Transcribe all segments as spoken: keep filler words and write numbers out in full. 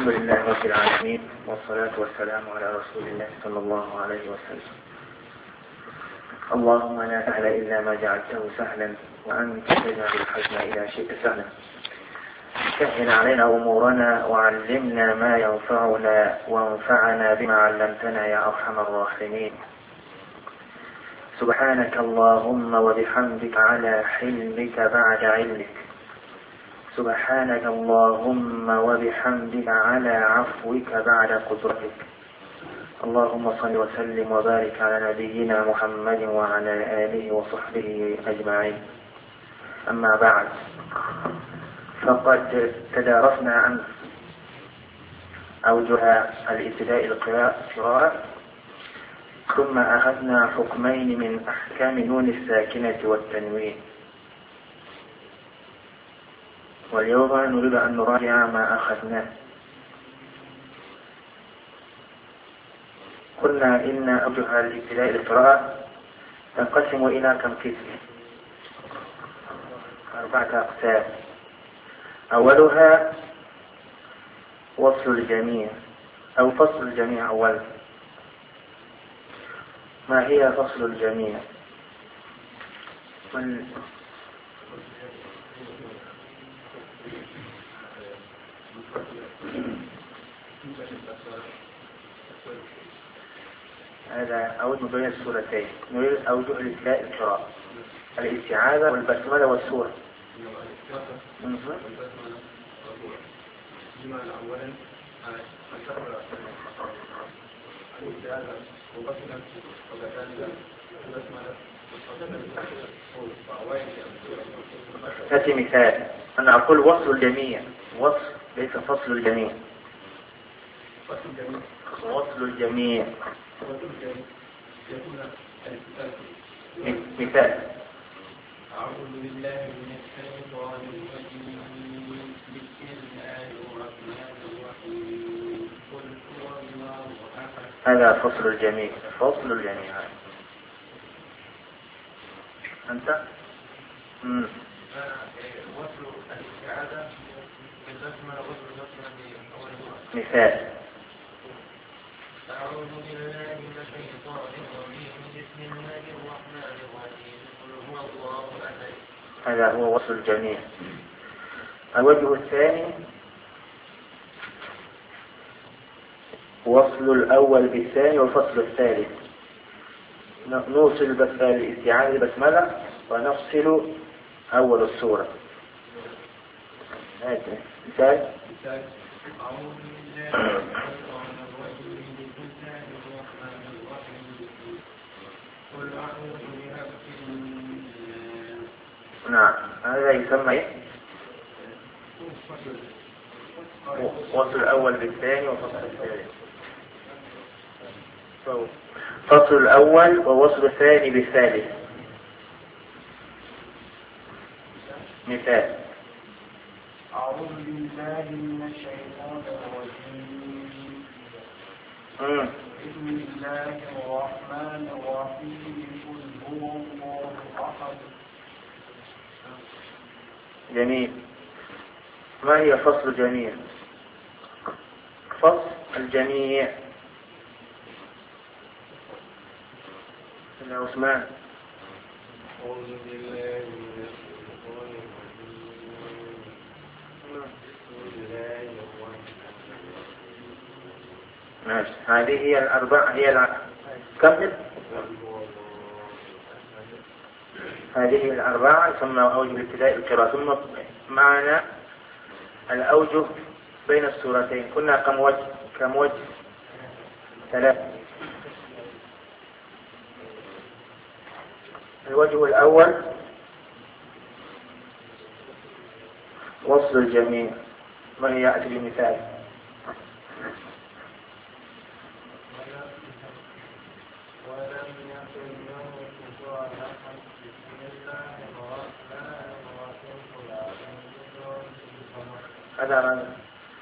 الحمد لله رب العالمين، والصلاة والسلام على رسول الله صلى الله عليه وسلم. اللهم لا سهل إلا ما جعلته سهلا، وأنت تجعل الحزن إذا شئت سهلا. سهل علينا أمورنا، وعلمنا ما ينفعنا، وانفعنا بما علمتنا يا أرحم الراحمين. سبحانك اللهم وبحمدك على حلمك بعد علمك. سبحانك اللهم وبحمدك على عفوك بعد قدرتك. اللهم صل وسلم وبارك على نبينا محمد وعلى آله وصحبه أجمعين. أما بعد، فقد تدارسنا عن أوجه الابتداء القراءة، ثم أخذنا حكمين من أحكام نون الساكنة والتنوين، واليوم نريد أن نراجع ما أخذناه. قلنا إن أوجه الابتداء القراءة تنقسم إلى كم قسم؟ أربعة أقسام. أولها وصل الجميع أو فصل الجميع. أولا، ما هي فصل الجميع؟ من هذا أوجه بين السورتين. نريد أوجه الابتداء القراءة: الاستعاذة والبسملة والسورة. هاتي مثال. أنا أقول وصل الجميع، وصل ليس فصل الجميع. وصل الجميع مثال: أعوذ بالله من الشيطان الرجيم، بسم الله الرحمن الرحيم، قل هو الله أحد. هذا فصل الجميع. فصل الجميع أنت امم وصل الاستعاذة بالبسملة، وصل البسملة مثال: أعوذ بالله من الشيطان الرجيم، بسم الله الرحمن الرحيم، قل هو الله أحد. هذا هو وصل الجميع. الوجه الثاني وصل الأول بالثاني والفصل الثالث. نوصل الاستعاذة بالبسملة ونفصل أول السورة. هذا مثال: أعوذ بالله من الشيطان الرجيم، بسم الله الرحمن الرحيم، قل أعوذ برب الناس. نعم، هذا يسمى وصل الأول بالثاني وفصل الثالث. فصل الأول ووصل الثاني بالثالث. مثال: أعوذ بالله من الشيطان الرجيم، مم. بسم الله الرحمن الرحيم، قل هو الله أحد. جميل. ما هي فصل الجميع؟ فصل الجميع يا عثمان. أعوذ بالله من الشيطان الرجيم، بسم الله الرحمن الرحيم. ماشي. هذه هي الأربع هي الع... كمل. هذه الأربعة ثم أوجه الابتداء القراءة. ثم معنا الأوجه بين السورتين. كنا كم وجه؟ كم وجه؟ ثلاثة. الوجه الأول وصل الجميع. من يأتي بمثال؟ هذا من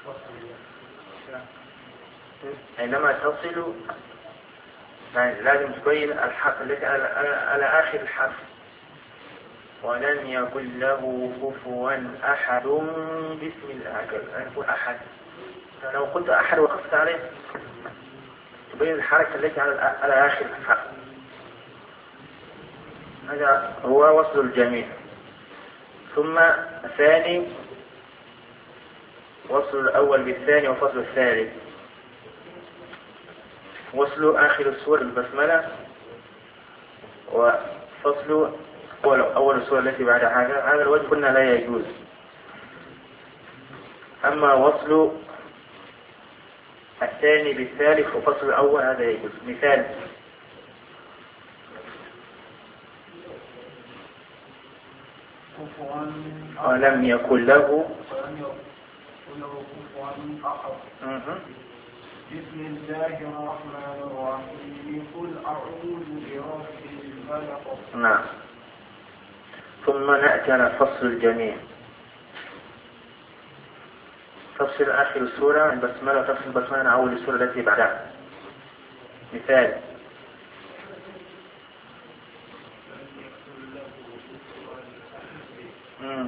عندما تصل لازم تبين الحرف التي على آخر الحرف. ولم يكن له كفوا أحد. بسم الله. أحد لو قلت أحد وقفت عليه تبين الحركة التي على على آخر الحرف. هذا هو وصل الجميع. ثم الثاني وصل الأول بالثاني وفصل الثالث. وصل آخر السور البسملة وفصل أول السور التي بعد هذا. هذا الوجه قلنا لا يجوز. أما وصل الثاني بالثالث وفصل الأول هذا يجوز. مثال: ولم يكن له بسم الله الرحمن الرحيم قل أعوذ برب الفلق. نعم. ثم نأتي على فصل الجميع. تفصل آخر السورة البسملة وتفصل البسملة عن أول السورة التي بعدها. مثال: مم.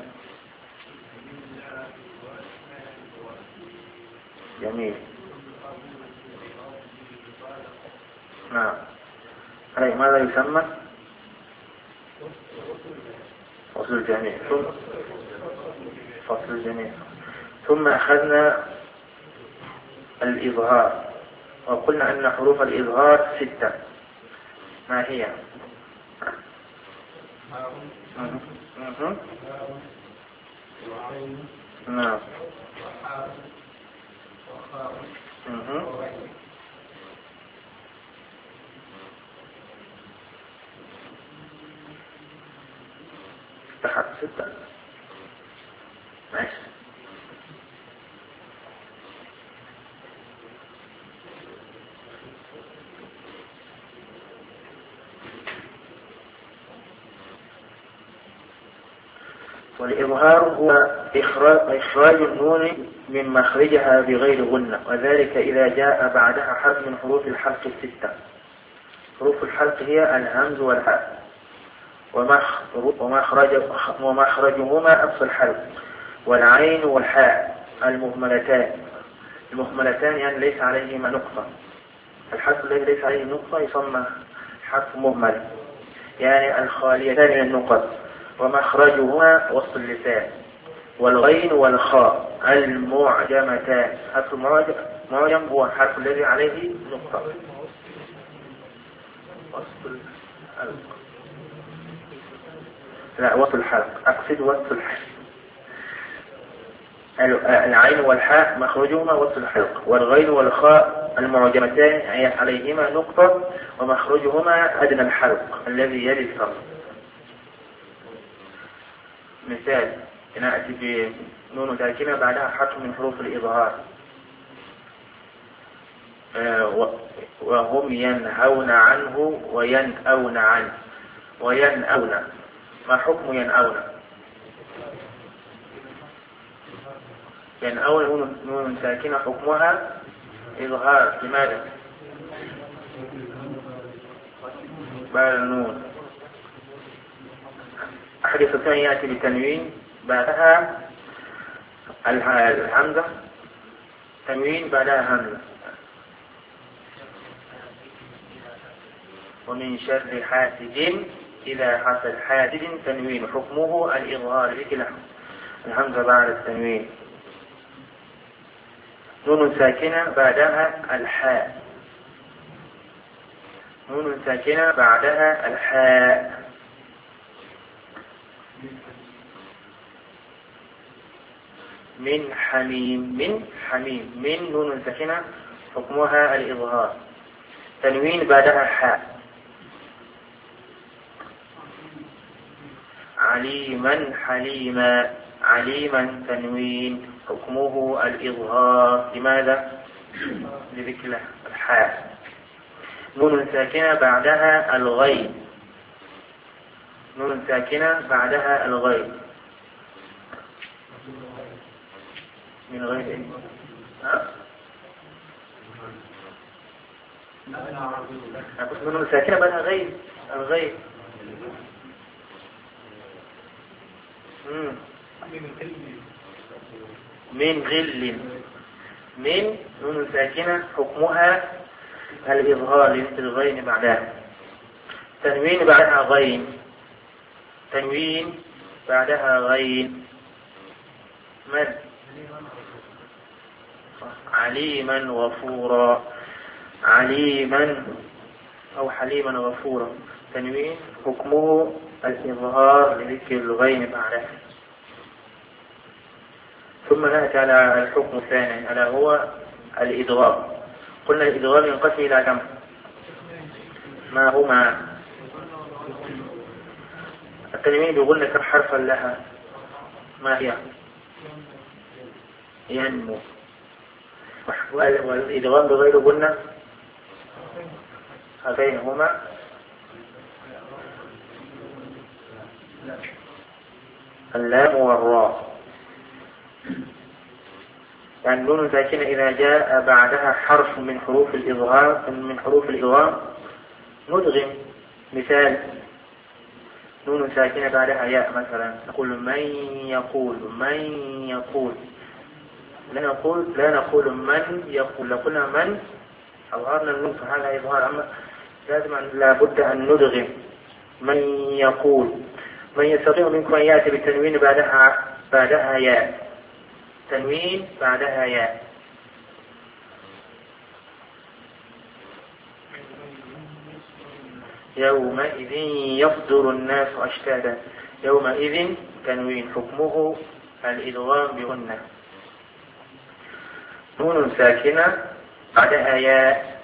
جميل. نعم. هاي ماذا يسمى؟ فصل الجميع. ثم فصل الجميع. ثم أخذنا الإظهار وقلنا أن حروف الإظهار ستة. ما هي؟ نعم. تحت ستة. ماشي. والإظهار هو إخراج النون من مخرجها بغير غنة، وذلك إذا جاء بعدها حرف من حروف الحلق الستة. حروف الحلق هي الهمز والحاء، ومخرج ومخرجهما أقصى الحلق، والعين والحاء المهملتان. المهملتان يعني ليس عليهما نقطة. الحرف الذي ليس عليه نقطة يسمى حرف مهمل، يعني الخاليتان من النقط. ومخرجهما وسط اللسان. والغين والخاء المعجمتان. حرف المعجم هو الحرف الذي عليه نقطة. وسط الحلق. لا، وسط الحلق. أقصد وسط الحلق. العين والحاء مخرجهما وسط الحلق. والغين والخاء المعجمتان عليهما نقطة، ومخرجهما أدنى الحلق الذي يلي الفم. مثال: نأتي بنون ساكنة بعدها حرف من حروف الإظهار. وهم ينهون عنه وينأون عنه. وينأون، ما حكم ينأون؟ ينأون نون ساكنة حكمها إظهار. لماذا؟ بعد النون. أحد الثاني يأتي بتنوين بعدها الهمزة، تنوين بعدها همزة. ومن شر حاسد إذا حصل حاسد تنوين حكمه الإظهار بكلا الهمزة بعد التنوين. نون ساكنة بعدها الحاء. نون ساكنة بعدها الحاء. من حميم. من حميم. من نون ساكنة حكمها الإظهار، تنوين بعدها حاء. عليما حليما. عليما تنوين حكمه الإظهار. لماذا؟ لذكر الحاء. نون ساكنة بعدها الغين. نون ساكنة بعدها الغين. من غير إيه؟ أقول نون ساكنة بعدها غين. الغين. من غل. من نون ساكنة حكمها الإظهار للغين بعدها. تنوين بعدها غين، تنوين بعدها غين. من عليما غفورا، عليما أو حليما غفورا. تنوين حكمه الإظهار لذكر الغين بعدها. ثم نأتي على الحكم الثاني ألا هو الإدغام. قلنا الإدغام ينقسم إلى كم؟ ما هما؟ التنوين بيقول كم حرفا لها؟ ما هي؟ ينمو. والإدغام بغير قلنا هذين هما اللام والراء. يعني نون ساكنة إذا جاء بعدها حرف من حروف الإظهار من حروف الإدغام ندغم. مثال نون ساكنة بعدها ياء مثلا نقول من يقول، من يقول. لا نقول لا نقول من يقول، لو قلنا من أظهرنا النون فهذا إظهار، أما لازم لابد أن ندغم. من يقول. من يستطيع منكم أن يأتي بالتنوين بعدها بعدها ياء، تنوين بعدها ياء. يومئذ يصدر الناس أشتاتا. يومئذ تنوين حكمه الإدغام بغنة. نون ساكنة بعدها ياء.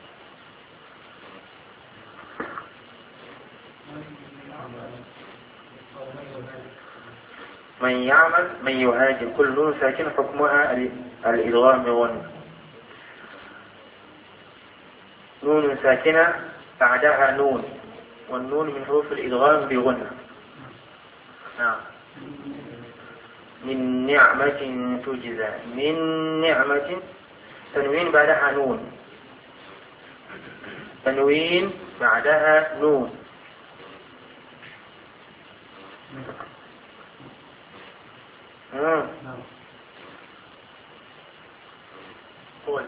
من يعمل، من يهاجر. كل نون ساكنة حكمها الإدغام بغنة. نون ساكنة بعدها نون، والنون من حروف الإدغام بغنة. نعم. من نعمة تجزى. من نعمة تنوين بعدها نون، تنوين بعدها نون. مم. قول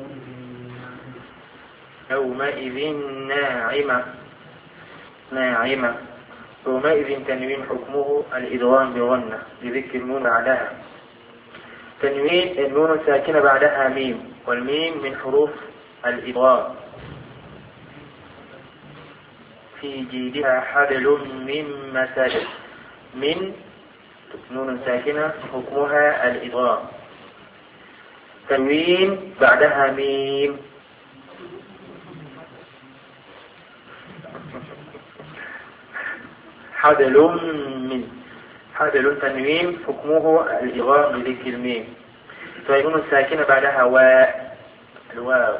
يومئذ ناعمة، ناعمة. يومئذ تنوين حكمه الإدغام بغنة لذكر النون بعدها. تنوين النون ساكنة بعدها ميم، والميم من حروف الإدغام. في جيدها حبل من مسد. من نون ساكنة حكمها الإدغام. تنوين بعدها ميم. حبل من، حبل تنوين حكمه الإدغام بذكر الميم. فيكون الساكنة بعدها واء، الواو.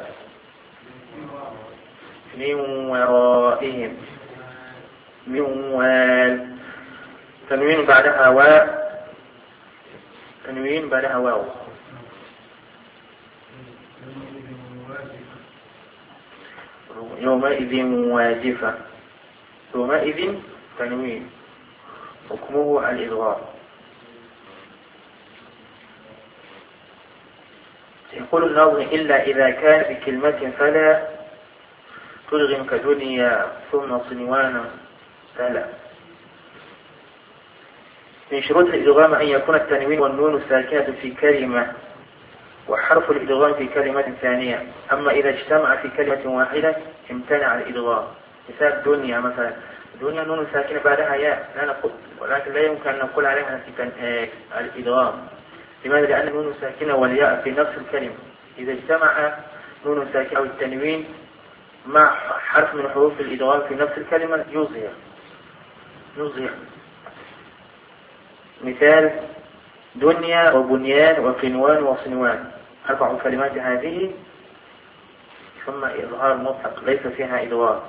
من ورائهم، من وال. تنوين بعدها واء، تنوين بعدها واو. يومئذ واجفة. يومئذ تنوين حكمه الإدغام. يقول الناظم إلا إذا كان بكلمة فلا تلغم كدنيا ثم صنوانا فلا. من شروط الإدغام أن يكون التنوين والنون الساكنة في كلمة وحرف الإدغام في كلمة ثانية. أما إذا اجتمع في كلمة واحدة امتنع الإدغام. مثال دنيا مثلا، دنيا نون ساكنة بعدها ياء لا نقول، ولكن لا يمكن أن نقول عليها الإدغام. لماذا؟ لأن نون ساكنة والياء في نفس الكلمة. إذا اجتمع نون ساكنة أو التنوين مع حرف من حروف الإدغام في نفس الكلمة يظهر يظهر. مثال دنيا وبنيان وقنوان وصنوان، أربع كلمات هذه ثم إظهار مطلق ليس فيها إدغام.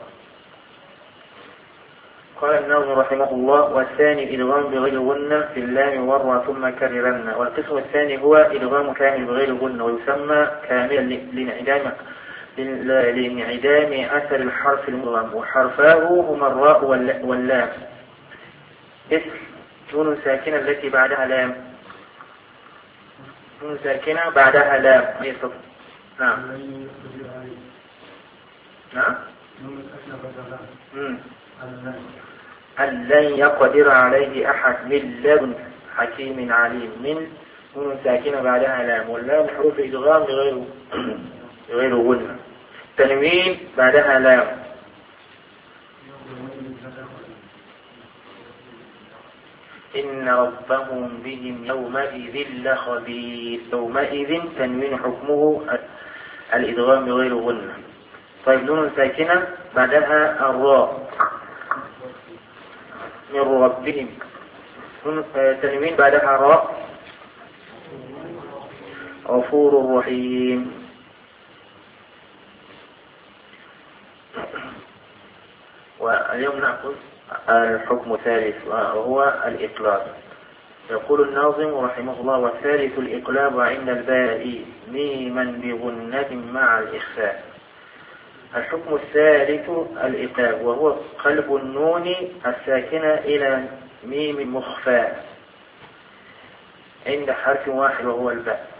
قال الناظم رحمه الله: والثاني إدغام بغير غنة في اللام والراء ثم كررن. والقسم الثاني هو إدغام كامل بغير غنة ويسمى كاملا لانعدام لانعدام أثر الحرف المدغم، وحرفاه هما الراء واللام. اسم نون ساكنة التي بعدها لام نون ساكنة بعدها لام أي صف. نعم نعم أن لن يقدر عليه أحد من لدن حكيم عليم. من نون ساكنة بعدها لام، واللام حروف إدغام غير غير غنة. تنوين بعدها لام. إن ربهم بهم يومئذ لخبير. يومئذ تنوين حكمه الإدغام غير غنة. طيب نون ساكنة بعدها الراء. من ربهم تنوين بعدها راء. غفور رحيم. واليوم نأخذ الحكم الثالث وهو الإقلاب. يقول الناظم رحمه الله: والثالث الإقلاب عند الباء ميما بغنة مع الإخفاء. الحكم الثالث الإقلاب، وهو قلب النون الساكنة إلى ميم مخفى عند حرف واحد وهو الباء.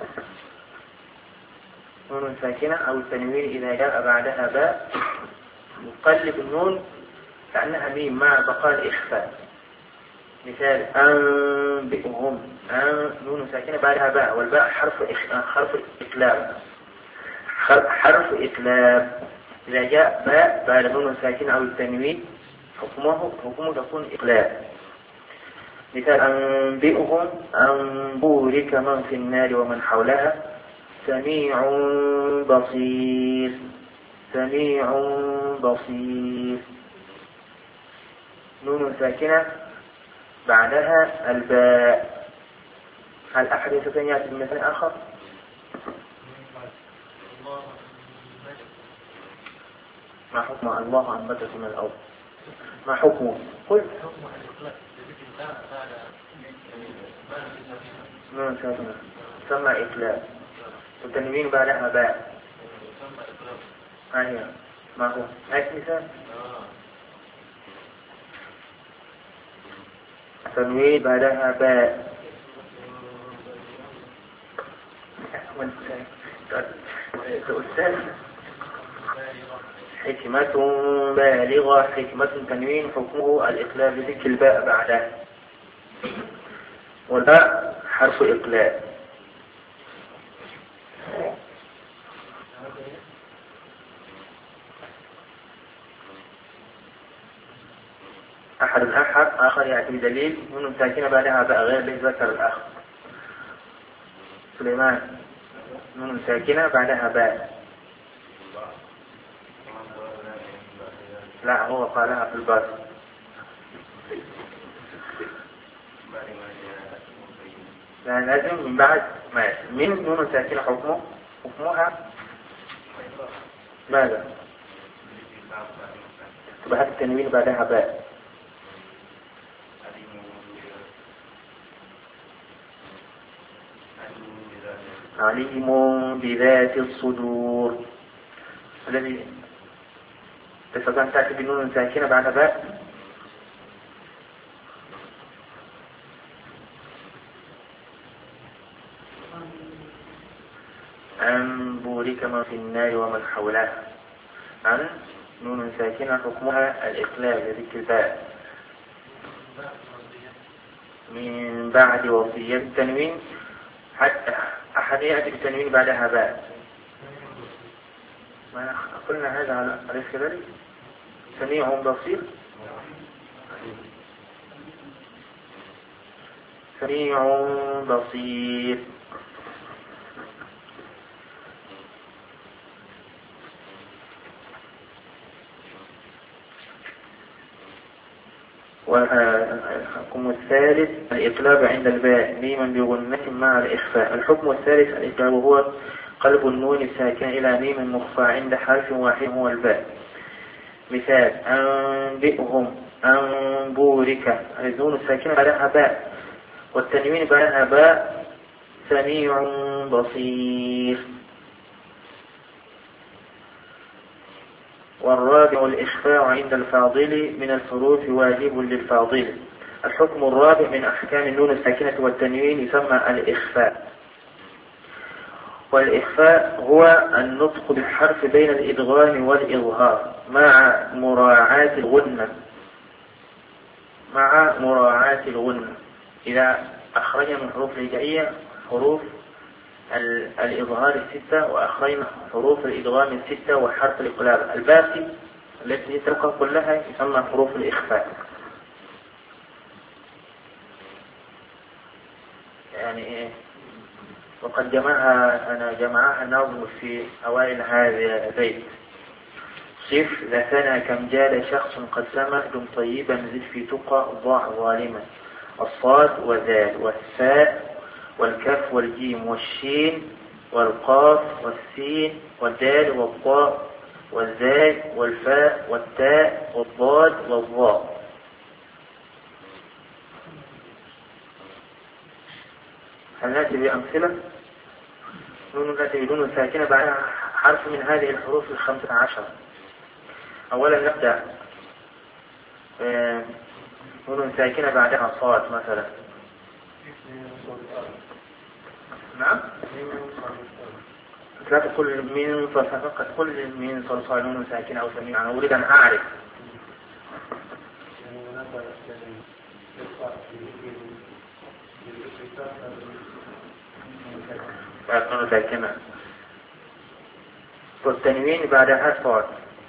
نون ساكنة أو التنوين إذا جاء بعدها باء يقلب النون كأنها ميم مع بقاء الإخفاء. مثال أنبئهم، أن نون ساكنة بعدها باء، والباء حرف حرف إقلاب حرف إقلاب. إذا جاء باء بعد نون ساكنة أو التنوين حكمه حكمه تكون إقلاب. مثال أنبئهم أن بورك من في النار ومن حولها سميع بصير. سميع بصير. نون ساكنة بعدها الباء. هل أحد يستطيع يأتي بمثال آخر؟ ما حكم الله أنبتكم من الأرض؟ ما حكمه؟ قل نون ساكنة سمى إقلاب، والتنوين بعدها باء. أيوة. ما هو؟ هيك مثال. تنوين بعدها باء. حكمة بالغة. حكمة تنوين حكمه الإقلاب بذكر الباء بعدها، والباء حرف إقلاب. أحد الأحد آخر يأتي بدليل نون ساكنة بعدها باء غير الذي ذكر الأخ. سليمان نون ساكنة بعدها باء. لا هو قالها في الباء. لا لازم من بعد ما من نون ساكنة حكمه حكمها ماذا؟ تبقى التنوين بعدها باء. عليم بذات الصدور. الذي تستطيع أن تأتي بنون ساكنة بعد باء. أن بورك من في النار ومن حولها. أن نون ساكنة حكمها الإقلاب لذكر الباء. من بعد وصية التنوين حتى أحد يأتي بالتنوين بعدها باء. ما قلنا هذا على كذلك. سميع بصير. سميع بصير. والحكم الثالث الإقلاب عند الباء ميما بغنة مع الإخفاء. الحكم الثالث الإقلاب هو قلب النون الساكن إلى ميم مخفى عند حرف واحد هو الباء. مثال أنبئهم أن بورك. النون الساكنة بعدها باء والتنوين بعدها باء. سميع بصير. والرابع الإخفاء عند الفاضل من الحروف واجب للفاضل. الحكم الرابع من أحكام النون الساكنة والتنوين يسمى الإخفاء. والإخفاء هو النطق بالحرف بين الإدغام والإظهار مع مراعاة الغنة مع مراعاة الغنة إذا أخرجنا من حروف الهجائية حروف الإظهار الستة وأخرجنا حروف الإدغام الستة وحرف الإقلاب الباقي التي تبقى كلها يسمى حروف الإخفاء. يعني إيه؟ وقد جمعها أنا جمعها نظم في أوائل هذا البيت. صف لثنا كم جاد شخص قد سمى دم طيبا زد في تقى ضاع ظالما. الصاد وذال والثاء والكاف والجيم والشين والقاف والسين والدال والطاء والزاي والفاء والتاء والضاد والظاء. هل نأتي بأمثلة؟ نون نأتي بدون ساكنة بعدها حرف من هذه الحروف الخمسة عشر. أولا نبدأ نون ساكنة بعدها صاد مثلا. نعم؟ لا تقول من صلصال فقط، قل من صلصال نون ساكنة أو سميع. أنا أريد أن أعرف. نون ساكنة والتنوين بعدها صاد.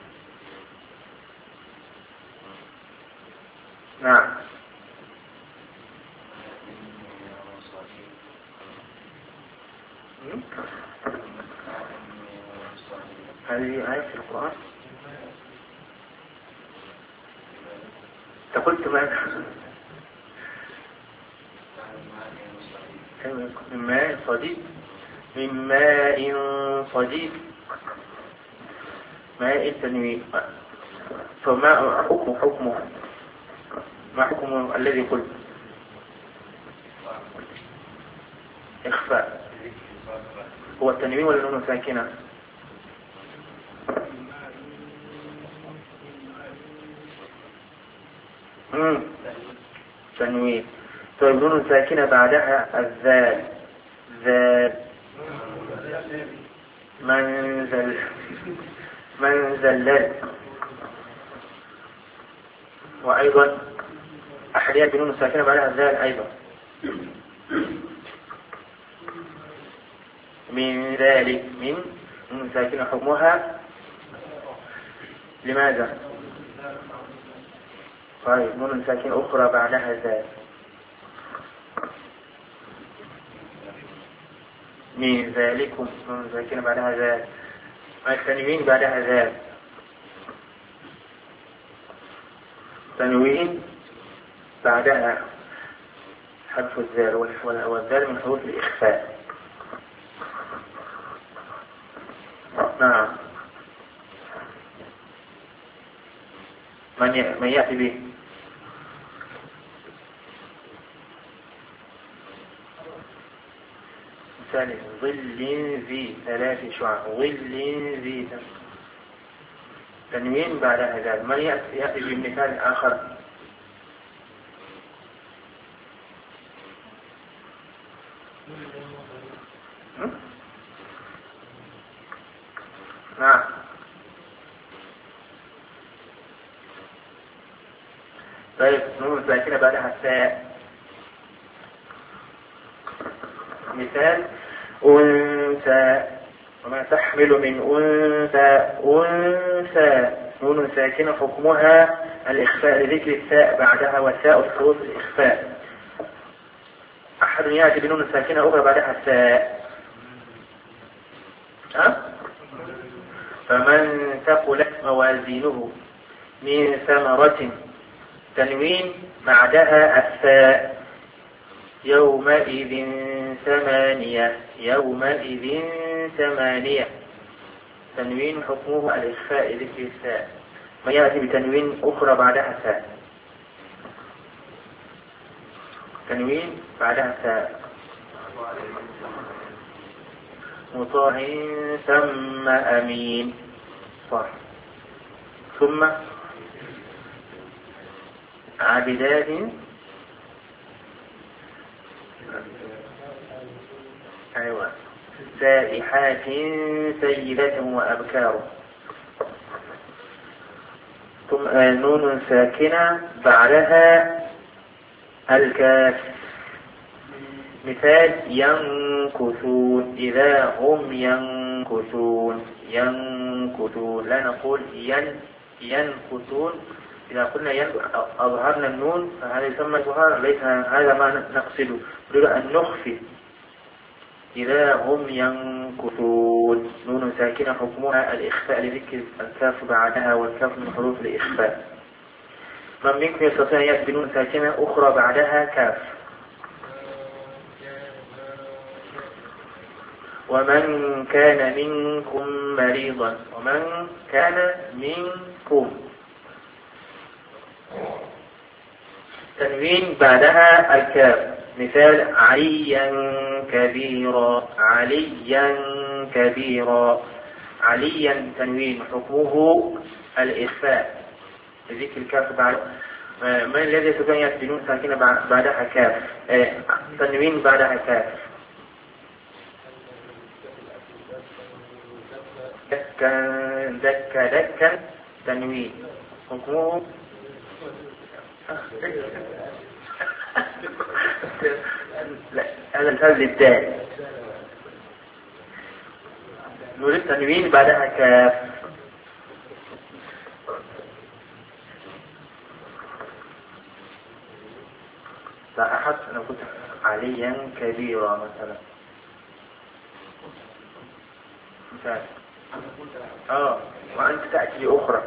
نعم. هذه آية في القرآن تقولت ماذا؟ من ماء صديد من ماء صديد ماء التنوين. فما حكم حكمه ما حكم الذي قلت إخفاء؟ هو التنوين ولا نون ساكنة؟ امم تنوين. طيب نون ساكنة بعدها الذال ذال منزل منزل. وأيضا أحيانا بنون ساكنة بعدها الذال أيضا. من ذلك من نون ساكنة حكمها لماذا؟ طيب نون ساكنة أخرى بعدها ذال. من ذلكم نون ساكنة بعدها ذال. التنوين بعدها ذال. تنوين بعدها حرف الذال والذال من حروف الإخفاء. نعم. من من يأتي به؟ مثال ظل ذي ثلاث شعاع ظل ذي تنوين بعدها ذال. من يأتي بمثال آخر؟ نعم. طيب نون ساكنة بعدها الثاء. مثال أنثى وما تحمل من أنثى أنثى نون ساكنة حكمها الإخفاء لذكر الثاء بعدها والثاء حروف الإخفاء. أحد يأتي بنون ساكنة أخرى بعدها الثاء. ها؟ فمن ثقلت موازينه من ثمرة تنوين بعدها الثاء يومئذ ثمانية يومئذ ثمانية تنوين حكمه الإخفاء ذكر الثاء. ما يأتي بتنوين أخرى بعدها الثاء تنوين بعدها الثاء مطاع ثم أمين صح. ثم عابدات أيوة سائحات سيدات وأبكار. ثم نون ساكنة بعدها الكاف. مثال ينكثون، إذا هم ينكثون ينكثون لا نقول ين ينكثون. إذا قلنا ين أظهرنا النون فهذا يسمى إظهار، ليس هذا ما نقصده، نريد أن نخفي. إذا هم ينكثون نون ساكنة حكمها الإخفاء لذكر الكاف بعدها، والكاف من حروف الإخفاء. من منكم يستطيع أن يأتي بنون ساكنة أخرى بعدها كاف؟ ومن كان منكم مريضا، ومن كان منكم تنوين بعدها الكاف. مثال عليا كبيرا عليا كبيرا. عليا تنوين حكمه الإخفاء ذكر الكاف بعد. من الذي يستطيع أن يأتي بنون ساكنة بعدها كاف؟ تنوين بعدها كاف. دكا دكا دكا تنوين حكمه لا هذا الفعل للدال. نريد تنوين بعدها كاف. لا أحد أنا قلت عليا كبيرا مثلا. مثال اه وأنت تأتي أخرى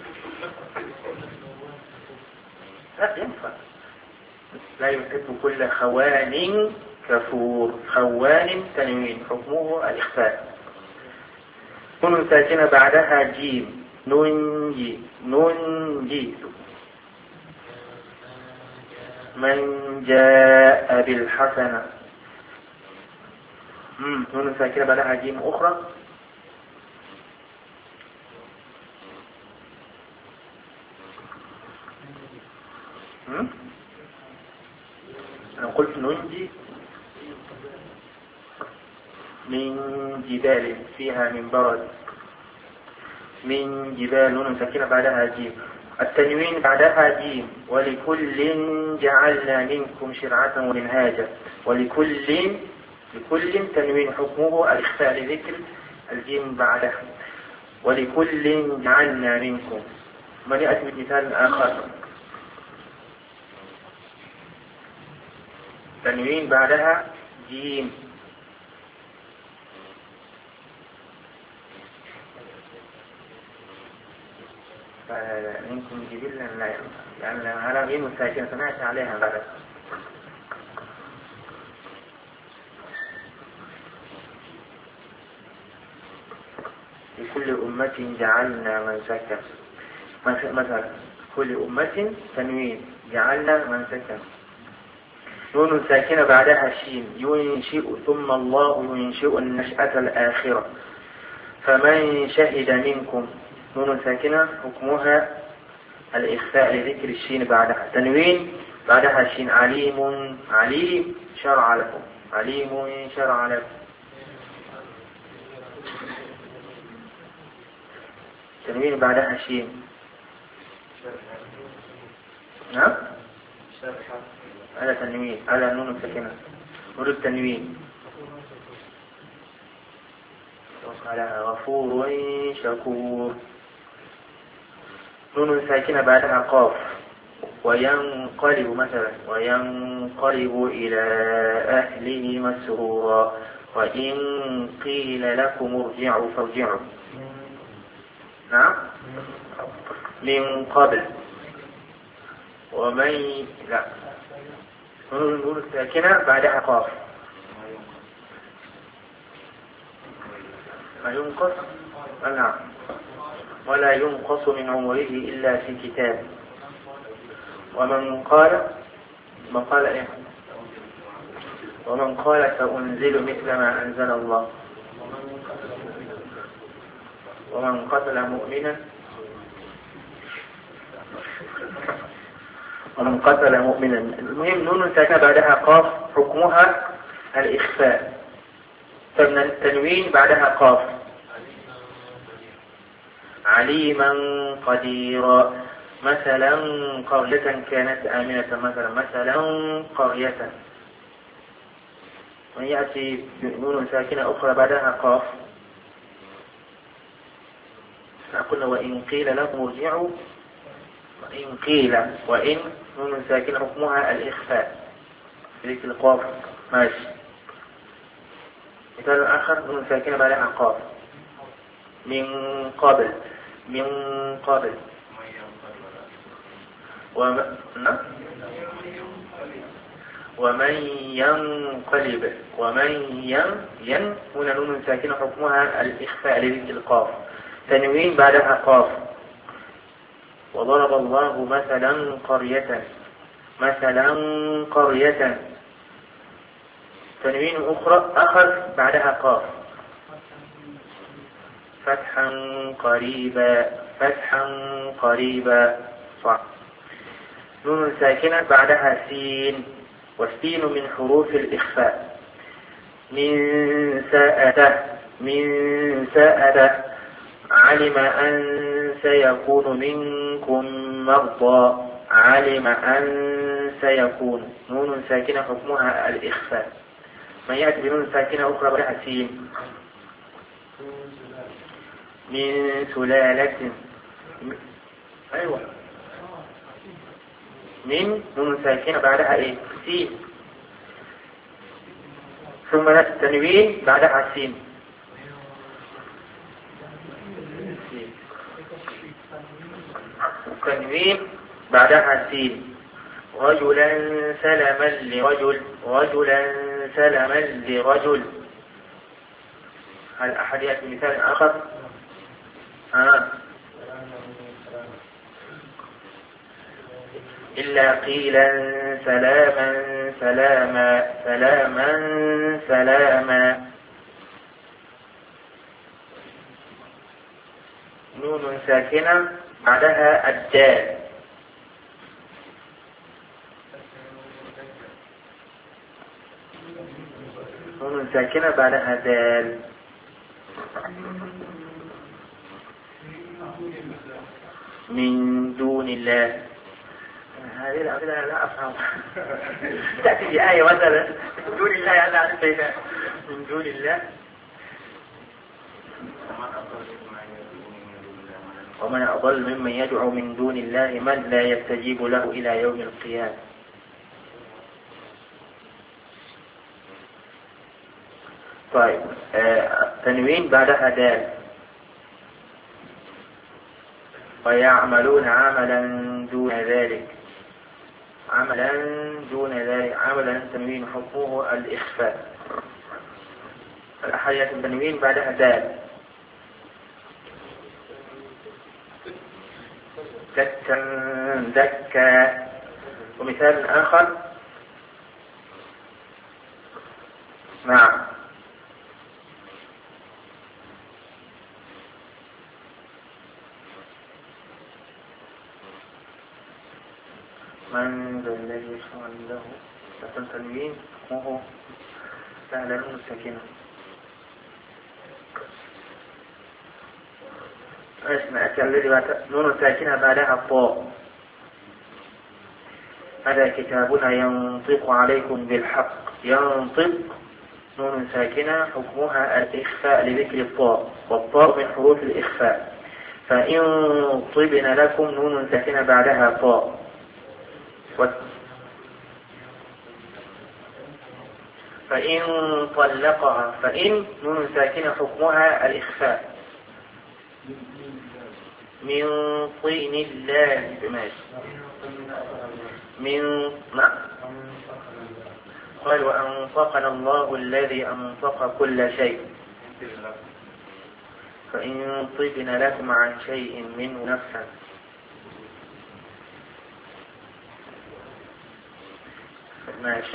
لا ينفع. لا يحب كل خوان كفور. خوان تنوين حكمه الإخفاء. نون ساكنة بعدها جيم. ننجي ننجي. من جاء بالحسنة. نون ساكنة بعدها جيم أخرى. أنا قلت ننجي من جبال فيها من برد. من جبال نون ساكنة بعدها جيم. التنوين بعدها جيم. ولكل جعلنا منكم شرعة ومنهاجا. ولكل لكل تنوين حكمه الإخفاء لذكر الجيم بعدها. ولكل جعلنا منكم. من يأتي بمثال آخر؟ تنوين بعدها جيم. منكم جبلا لا ينفع لأن هذا غير مساكن سمعت عليها بعد. لكل أمة جعلنا منسكا. مثلا كل أمة تنوين جعلنا منسكا. نون ساكنة بعدها شين. ينشئ ثم الله ينشئ النشأة الآخرة. فمن شهد منكم نون ساكنة حكمها الإخفاء لذكر الشين بعدها. تنوين بعدها شين. عليم عليم شرع لكم. عليم شرع لكم. تنوين بعدها شين. نعم على تنوين على نون ساكنة. نريد تنوين على غفور شكور. نون ساكنة بعدها قاف. وينقلب مثلا وينقلب إلى أهله مسرورا. وإن قيل لكم ارجعوا فارجعوا. نعم من قبل. ومن لا نون ساكنة بعدها قاف. ما ينقص نعم. ولا ينقص من عمره إلا في كتاب. ومن قال من قال إيه؟ ومن قال سأنزل مثل ما أنزل الله. ومن قتل مؤمنا ومن قتل مؤمنا. المهم نون ساكنة بعدها قاف حكمها الإخفاء. فالتنوين بعدها قاف. عليما قديرا. مثلا قرية كانت آمنة، مثلا مثلا قرية. ويأتي نون ساكنة أخرى بعدها قاف. قلنا وإن قيل لكم ارجعوا، وإن قيل، وإن نون ساكنة حكمها الإخفاء ذيك القاف. ماشي. مثال آخر نون ساكنة بعدها قاف. من قبل، من قبل. وم... ومن ينقلب، ومن ين ين هنا نون ساكنة حكمها الإخفاء لذيك القاف. تنوين بعدها قاف. وضرب الله مثلا قرية، مثلا قرية. تنوين أخرى آخر بعدها قاف. فتحا قريبا، فتحا قريبا. صح. نون ساكنة بعدها سين، والسين من حروف الإخفاء. من سأته، من سأته. علم أن سيكون منكم مرضى. علم أن سيكون نون ساكنة حكمها الإخفاء. من يأتي بنون ساكنة أخرى بعدها سين. من سلالة. أيوة. من نون ساكنة بعدها إيه؟ سين. ثم التنوين بعدها سين. تنوين بعدها سين. رجلا سلما لرجل، رجلا سلما لرجل. هل أحد يأتي مثال آخر؟ آه. إلا قيلا سلاما سلاما، سلاما سلاما. نون ساكنة بعدها الدال. نون ساكنة بعدها دال. من دون الله. هذه الأمثلة لا أفهم. تأتي بآية مثلا من دون الله، يعني أعرف من دون الله. ومن أضل ممن يدعو من دون الله من لا يستجيب له إلى يوم القيامة. طيب. آه. تنوين بعدها دال. ويعملون عملا دون ذلك، عملا دون ذلك. عملا تنوين حكمه الإخفاء. الأحياء التنوين بعدها دال. دكا دكا. ومثال آخر. نعم. من ذا الذي يشفع عنده. تنوين وهو سهل نون الساكنة. اسمع الذي نون الساكنة بعدها الطاء. هذا كتابنا ينطق عليكم بالحق. ينطق نون ساكنة حكمها الإخفاء لذكر الطاء، والطاء من حروف الإخفاء. فإن طبن لكم نون ساكنة بعدها طاء. فإن طلقها، فإن نون ساكنة حكمها الإخفاء. من طين الله. من نعم. قال وأنطقنا الله الذي أنطق كل شيء. فإن طبن لكم عن شيء منه نفسا. ماشي.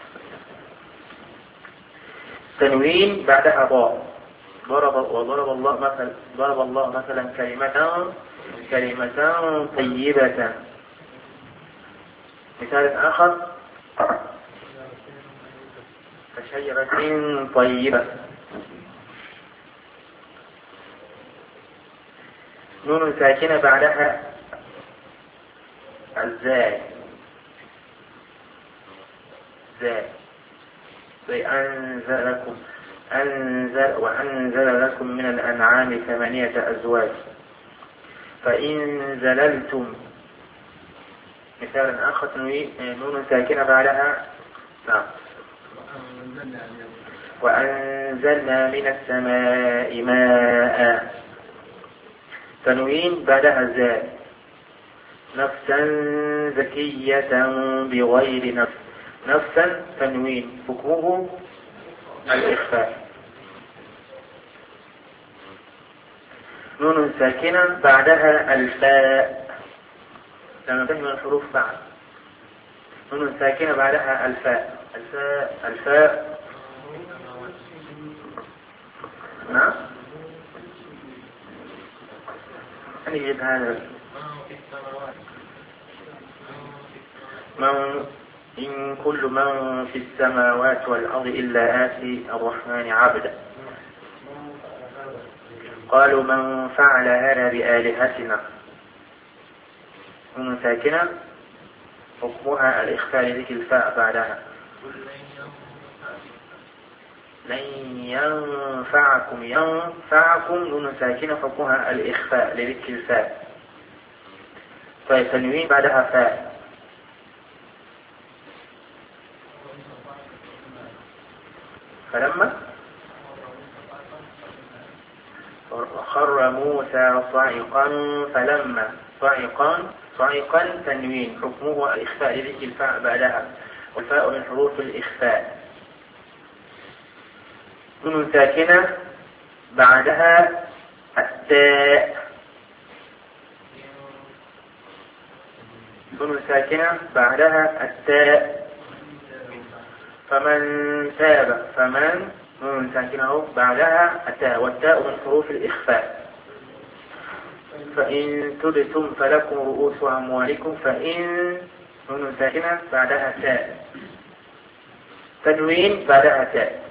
تنوين بعدها ضاء. ضرب وضرب الله مثلا، ضرب الله مثلا كلمة كلمة طيبة. مثال آخر. كشجرة طيبة. نون ساكنة بعدها الزاي زاي زي أنزل لكم أنزل وأنزل لكم من الأنعام ثمانية أزواج فإن زللتم. مثال آخر نون ساكنة بعدها نعم وأنزلنا من السماء ماء تنوين بعدها زاي نفسا زكية بغير نفس نفسا تنوين حكمه الإخفاء. نون ساكنة بعدها الفاء لما فهم الحروف بعد نون ساكنة بعدها الفاء الفاء الفاء نعم نجد هذا من إن كل من في السماوات والأرض إلا آتي الرحمن عبدا قالوا من فعل هذا بآلهتنا. نون ساكنة حكمها الإخفاء لذكر الفاء بعدها لن ينفعكم ينفعكم نون ساكنة حكمها الإخفاء لذكر الفاء. طيب تنوين بعدها فاء فلما خر موسى صاعقا فلما صاعقا صاعقا تنوين حكمه الإخفاء لذكر الفاء بعدها والفاء من حروف الإخفاء. نون ساكنة بعدها التاء نون ساكنة بعدها التاء فمن تاب فمن نون ساكنة بعدها التاء والتاء من حروف الإخفاء. فإن تبتم فلكم رؤوس أموالكم فإن نون ساكنة بعدها تاء تنوين بعدها تاء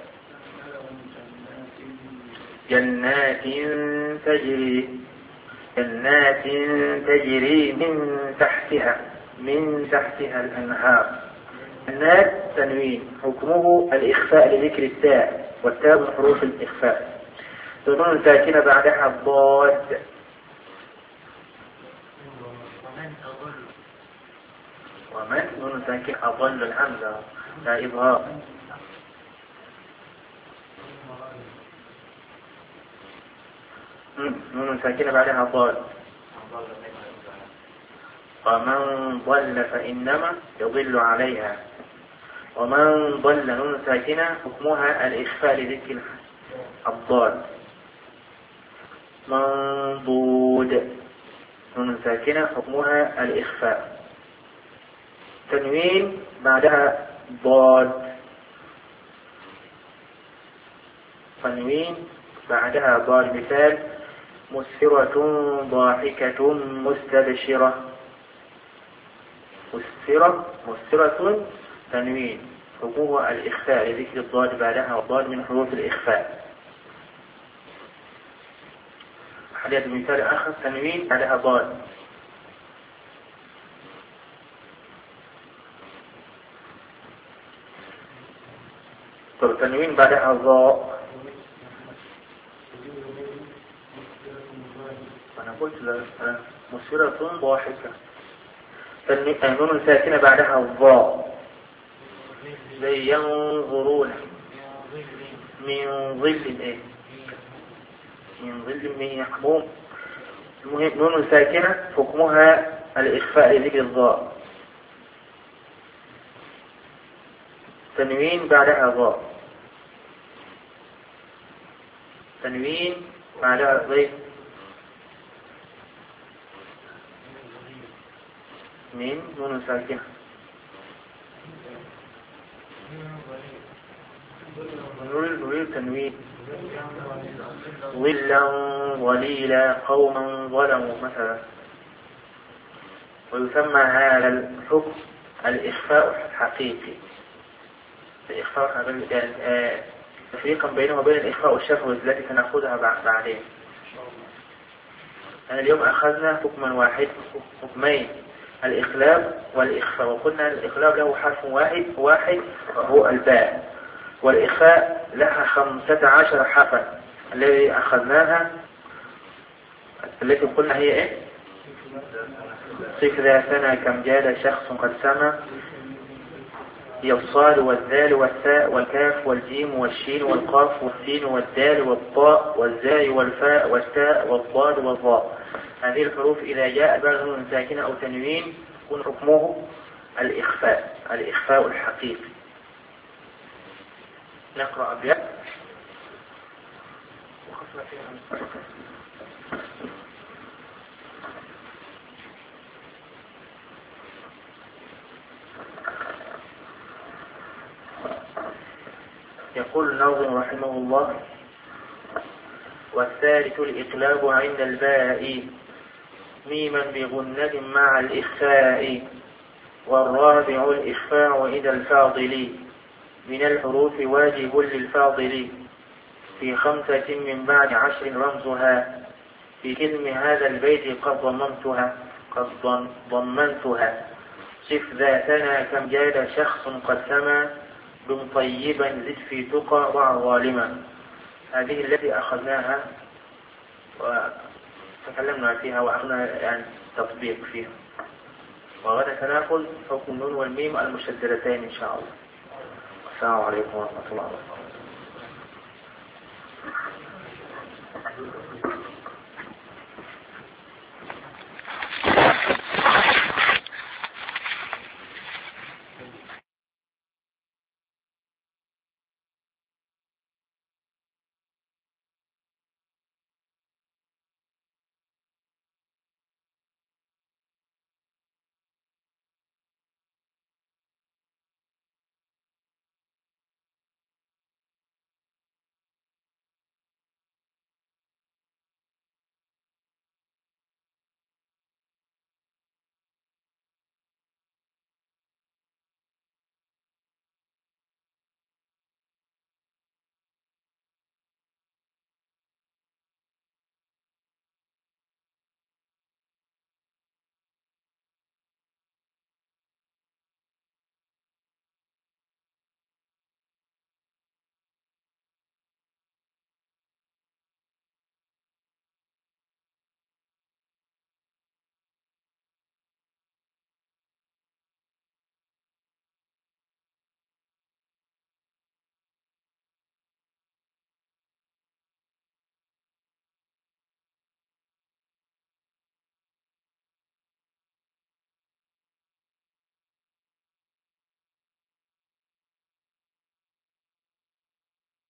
جنات تجري جنات تجري من تحتها من تحتها الأنهار. جنات تنوين حكمه الإخفاء لذكر التاء والتاء من حروف الإخفاء. نون ساكنة بعدها الضاد ومن نون ساكنة أضل الهمزة لا إظهار. نون ساكنة بعدها ضاد ومن ضل فإنما يضل عليها ومن ضل نون ساكنة حكمها الإخفاء لذكر الضاد. منضود نون ساكنة حكمها الإخفاء تنوين بعدها ضاد تنوين بعدها ضاد. مثال مسفرة ضاحكة مستبشرة مسفرة مسفرة تنوين حكمه الإخفاء لذكر الضاد بعدها والضاد من حروف الإخفاء. حديث مثال آخر تنوين بعدها ضاد طب تنوين بعدها ضاء أنا قلت مسفرة ضاحكة نون ساكنة بعدها الضاء زي ينظرون من ظل ايه من ظل من يحموم. المهم نون ساكنة حكمها الإخفاء لذكر الضاء تنوين بعدها ضاء تنوين بعدها ضيف من نون ساكنة نريد تنوين ظلا ظليلا قوما ظلموا مثلا. ويسمى هذا الحكم الإخفاء الحقيقي الإخفاء يعني تفريقا بينه وبين الإخفاء الشفوي التي سنأخذها بعدين. يعني اليوم أخذنا حكما واحد حكمين، الإخلاب والإخفاء، وقلنا الإخلاب له حرف واحد واحد وهو الباء، والإخفاء لها خمسة عشر حرفا. الذي أخذناها التي قلنا هي إيه؟ صف ذاتنا كم جاد شخص قد سمى، هي الصاد والذال والثاء والكاف والجيم والشين والقاف والسين والدال والطاء والزاي والفاء والتاء والضاد والظاء. هذه الحروف إذا جاء بعدها ساكنة أو تنوين يكون حكمه الإخفاء، الإخفاء الحقيقي. نقرأ أبيات يقول الناظم رحمه الله: والثالث الإقلاب عند الباء ميما بغنة مع الإخفاء، والرابع الإخفاء إذا الفاضل من الحروف واجب للفاضل، في خمسة من بعد عشر رمزها، في كلم هذا البيت قد ضمنتها قد ضمنتها صف ذاتنا كم جاد شخص قد سما، دم طيبا زد في تقى ضع ظالما. هذه التي أخذناها وتكلمنا فيها وأخذنا يعني تطبيق فيها، وغدا سنأخذ حكم النون والميم المشددتين إن شاء الله. السلام عليكم ورحمة الله وبركاته.